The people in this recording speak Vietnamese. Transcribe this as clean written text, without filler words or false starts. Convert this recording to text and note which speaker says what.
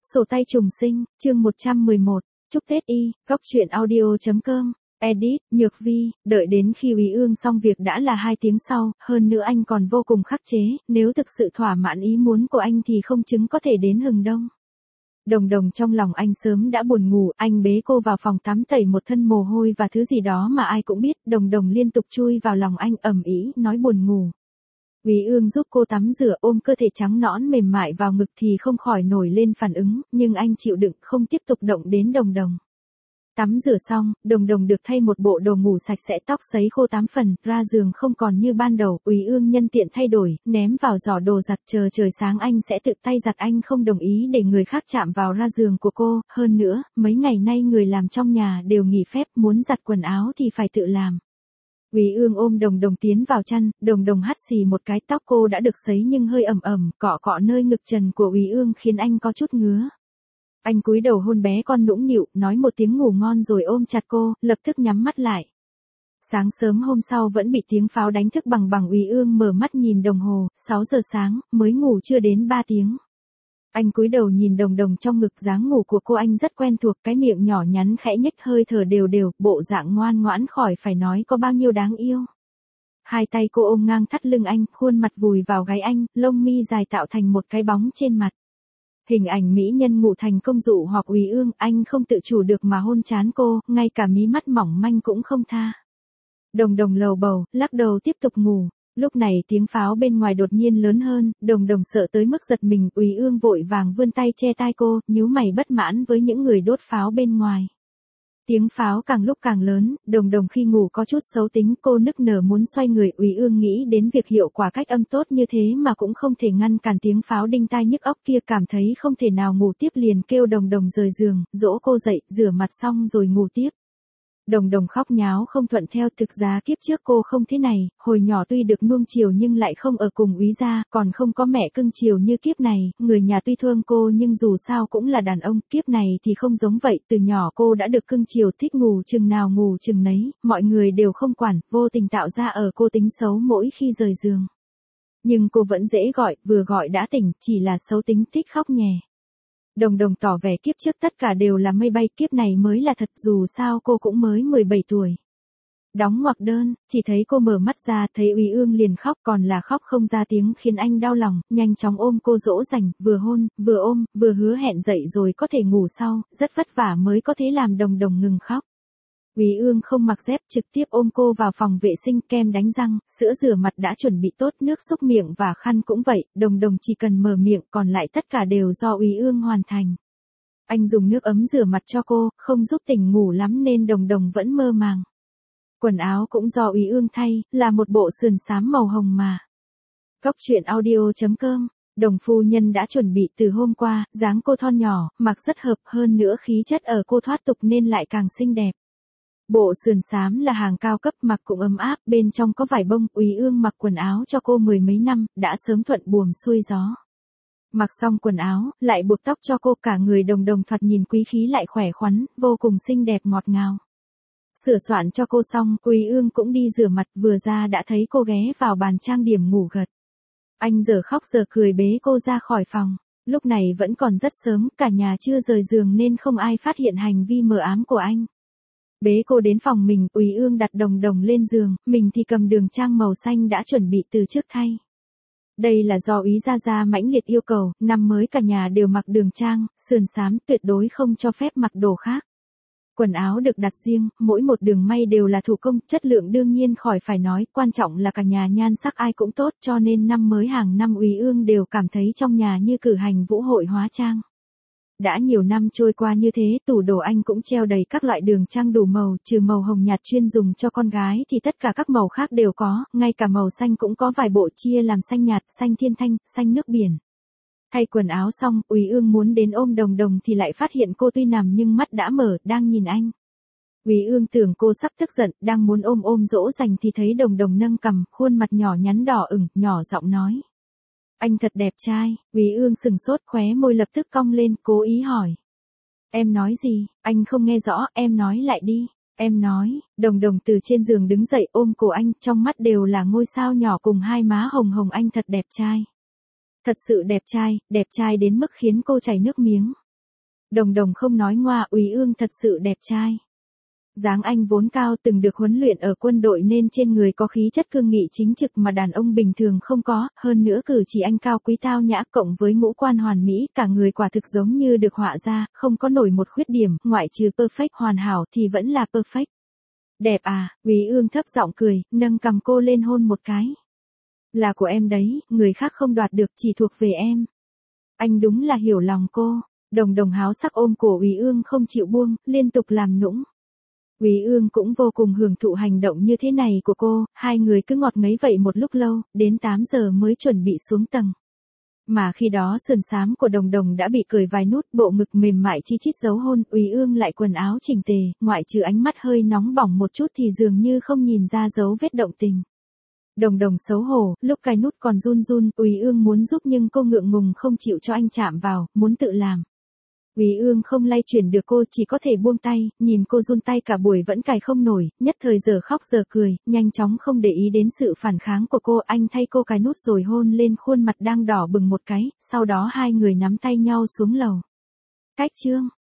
Speaker 1: Sổ tay trùng sinh, chương 111, chúc Tết y, góc truyện audio.com, edit, Nhược Vi, đợi đến khi Úy Ương xong việc đã là 2 tiếng sau, hơn nữa anh còn vô cùng khắc chế, nếu thực sự thỏa mãn ý muốn của anh thì không chứng có thể đến hừng đông. Đồng Đồng trong lòng anh sớm đã buồn ngủ, anh bế cô vào phòng tắm tẩy một thân mồ hôi và thứ gì đó mà ai cũng biết, Đồng Đồng liên tục chui vào lòng anh ầm ĩ nói buồn ngủ. Úy Ương giúp cô tắm rửa ôm cơ thể trắng nõn mềm mại vào ngực thì không khỏi nổi lên phản ứng, nhưng anh chịu đựng không tiếp tục động đến Đồng Đồng. Tắm rửa xong, Đồng Đồng được thay một bộ đồ ngủ sạch sẽ, tóc sấy khô 8 phần, ra giường không còn như ban đầu, Úy Ương nhân tiện thay đổi, ném vào giỏ đồ giặt, chờ trời sáng anh sẽ tự tay giặt, anh không đồng ý để người khác chạm vào ra giường của cô, hơn nữa, mấy ngày nay người làm trong nhà đều nghỉ phép, muốn giặt quần áo thì phải tự làm. Úy Ương ôm Đồng Đồng tiến vào chăn, Đồng Đồng hắt xì một cái, tóc cô đã được sấy nhưng hơi ẩm ẩm, cọ cọ nơi ngực trần của Úy Ương khiến anh có chút ngứa. Anh cúi đầu hôn bé con nũng nịu, nói một tiếng ngủ ngon rồi ôm chặt cô, lập tức nhắm mắt lại. Sáng sớm hôm sau vẫn bị tiếng pháo đánh thức bằng Úy Ương mở mắt nhìn đồng hồ, 6 giờ sáng, mới ngủ chưa đến 3 tiếng. Anh cúi đầu nhìn Đồng Đồng trong ngực, dáng ngủ của cô anh rất quen thuộc, cái miệng nhỏ nhắn khẽ nhếch, hơi thở đều đều, bộ dạng ngoan ngoãn khỏi phải nói có bao nhiêu đáng yêu. Hai tay cô ôm ngang thắt lưng anh, khuôn mặt vùi vào gáy anh, lông mi dài tạo thành một cái bóng trên mặt. Hình ảnh mỹ nhân ngủ thành công dụ hoặc Úy Ương, anh không tự chủ được mà hôn trán cô, ngay cả mí mắt mỏng manh cũng không tha. Đồng Đồng lầu bầu, lắc đầu tiếp tục ngủ. Lúc này tiếng pháo bên ngoài đột nhiên lớn hơn, Đồng Đồng sợ tới mức giật mình, Úy Ương vội vàng vươn tay che tai cô, nhíu mày bất mãn với những người đốt pháo bên ngoài. Tiếng pháo càng lúc càng lớn, Đồng Đồng khi ngủ có chút xấu tính, cô nức nở muốn xoay người, Úy Ương nghĩ đến việc hiệu quả cách âm tốt như thế mà cũng không thể ngăn cản tiếng pháo đinh tai nhức óc kia, cảm thấy không thể nào ngủ tiếp liền kêu Đồng Đồng rời giường, dỗ cô dậy, rửa mặt xong rồi ngủ tiếp. Đồng Đồng khóc nháo không thuận theo, thực ra kiếp trước cô không thế này, hồi nhỏ tuy được nuông chiều nhưng lại không ở cùng Úy gia, còn không có mẹ cưng chiều như kiếp này, người nhà tuy thương cô nhưng dù sao cũng là đàn ông, kiếp này thì không giống vậy, từ nhỏ cô đã được cưng chiều, thích ngủ chừng nào ngủ chừng nấy, mọi người đều không quản, vô tình tạo ra ở cô tính xấu mỗi khi rời giường. Nhưng cô vẫn dễ gọi, vừa gọi đã tỉnh, chỉ là xấu tính, thích khóc nhè. Đồng Đồng tỏ vẻ kiếp trước tất cả đều là mây bay, kiếp này mới là thật, dù sao cô cũng mới 17 tuổi. Đóng ngoặc đơn, chỉ thấy cô mở mắt ra, thấy Úy Ương liền khóc, còn là khóc không ra tiếng, khiến anh đau lòng, nhanh chóng ôm cô dỗ dành, vừa hôn, vừa ôm, vừa hứa hẹn dậy rồi có thể ngủ sau, rất vất vả mới có thể làm Đồng Đồng ngừng khóc. Úy Ương không mặc dép, trực tiếp ôm cô vào phòng vệ sinh, kem đánh răng, sữa rửa mặt đã chuẩn bị tốt, nước xúc miệng và khăn cũng vậy, Đồng Đồng chỉ cần mở miệng, còn lại tất cả đều do Úy Ương hoàn thành. Anh dùng nước ấm rửa mặt cho cô, không giúp tỉnh ngủ lắm nên Đồng Đồng vẫn mơ màng. Quần áo cũng do Úy Ương thay, là một bộ sườn xám màu hồng mà. Góc truyện audio.com, Đồng phu nhân đã chuẩn bị từ hôm qua, dáng cô thon nhỏ, mặc rất hợp, hơn nữa khí chất ở cô thoát tục nên lại càng xinh đẹp. Bộ sườn xám là hàng cao cấp, mặc cũng ấm áp, bên trong có vải bông, Úy Ương mặc quần áo cho cô 10 mấy năm, đã sớm thuận buồm xuôi gió. Mặc xong quần áo, lại buộc tóc cho cô, cả người Đồng Đồng thoạt nhìn quý khí lại khỏe khoắn, vô cùng xinh đẹp ngọt ngào. Sửa soạn cho cô xong, Úy Ương cũng đi rửa mặt, vừa ra đã thấy cô ghé vào bàn trang điểm ngủ gật. Anh giờ khóc giờ cười bế cô ra khỏi phòng. Lúc này vẫn còn rất sớm, cả nhà chưa rời giường nên không ai phát hiện hành vi mờ ám của anh. Bế cô đến phòng mình, Úy Ương đặt Đồng Đồng lên giường, mình thì cầm đường trang màu xanh đã chuẩn bị từ trước thay. Đây là do Úy gia mãnh liệt yêu cầu, năm mới cả nhà đều mặc đường trang, sườn xám, tuyệt đối không cho phép mặc đồ khác. Quần áo được đặt riêng, mỗi một đường may đều là thủ công, chất lượng đương nhiên khỏi phải nói, quan trọng là cả nhà nhan sắc ai cũng tốt, cho nên năm mới hàng năm Úy Ương đều cảm thấy trong nhà như cử hành vũ hội hóa trang. Đã nhiều năm trôi qua như thế, tủ đồ anh cũng treo đầy các loại đường trang đủ màu, trừ màu hồng nhạt chuyên dùng cho con gái thì tất cả các màu khác đều có, ngay cả màu xanh cũng có vài bộ, chia làm xanh nhạt, xanh thiên thanh, xanh nước biển. Thay quần áo xong, Úy Ương muốn đến ôm Đồng Đồng thì lại phát hiện cô tuy nằm nhưng mắt đã mở, đang nhìn anh. Úy Ương tưởng cô sắp tức giận, đang muốn ôm dỗ dành thì thấy Đồng Đồng nâng cằm, khuôn mặt nhỏ nhắn đỏ ửng, nhỏ giọng nói. Anh thật đẹp trai. Úy Ương sừng sốt, khóe môi lập tức cong lên, cố ý hỏi. Em nói gì? Anh không nghe rõ, em nói lại đi. Em nói. Đồng Đồng từ trên giường đứng dậy ôm cổ anh, trong mắt đều là ngôi sao nhỏ cùng hai má hồng hồng, anh thật đẹp trai. Thật sự đẹp trai đến mức khiến cô chảy nước miếng. Đồng Đồng không nói ngoa, Úy Ương thật sự đẹp trai. Dáng anh vốn cao, từng được huấn luyện ở quân đội nên trên người có khí chất cương nghị chính trực mà đàn ông bình thường không có, hơn nữa cử chỉ anh cao quý tao nhã cộng với ngũ quan hoàn mỹ, cả người quả thực giống như được họa ra, không có nổi một khuyết điểm, ngoại trừ perfect hoàn hảo thì vẫn là perfect. Đẹp à, Úy Ương thấp giọng cười, nâng cằm cô lên hôn một cái. Là của em đấy, người khác không đoạt được, chỉ thuộc về em. Anh đúng là hiểu lòng cô. Đồng Đồng háo sắc ôm cổ Úy Ương không chịu buông, liên tục làm nũng. Úy Ương cũng vô cùng hưởng thụ hành động như thế này của cô, hai người cứ ngọt ngấy vậy một lúc lâu, đến 8 giờ mới chuẩn bị xuống tầng. Mà khi đó sườn xám của Đồng Đồng đã bị cởi vài nút, bộ ngực mềm mại chi chít dấu hôn, Úy Ương lại quần áo chỉnh tề, ngoại trừ ánh mắt hơi nóng bỏng một chút thì dường như không nhìn ra dấu vết động tình. Đồng Đồng xấu hổ, lúc cài nút còn run run, Úy Ương muốn giúp nhưng cô ngượng ngùng không chịu cho anh chạm vào, muốn tự làm. Úy Ương không lay chuyển được cô, chỉ có thể buông tay, nhìn cô run tay cả buổi vẫn cài không nổi, nhất thời giờ khóc giờ cười, nhanh chóng không để ý đến sự phản kháng của cô, anh thay cô cài nút rồi hôn lên khuôn mặt đang đỏ bừng một cái, sau đó hai người nắm tay nhau xuống lầu. Cách chương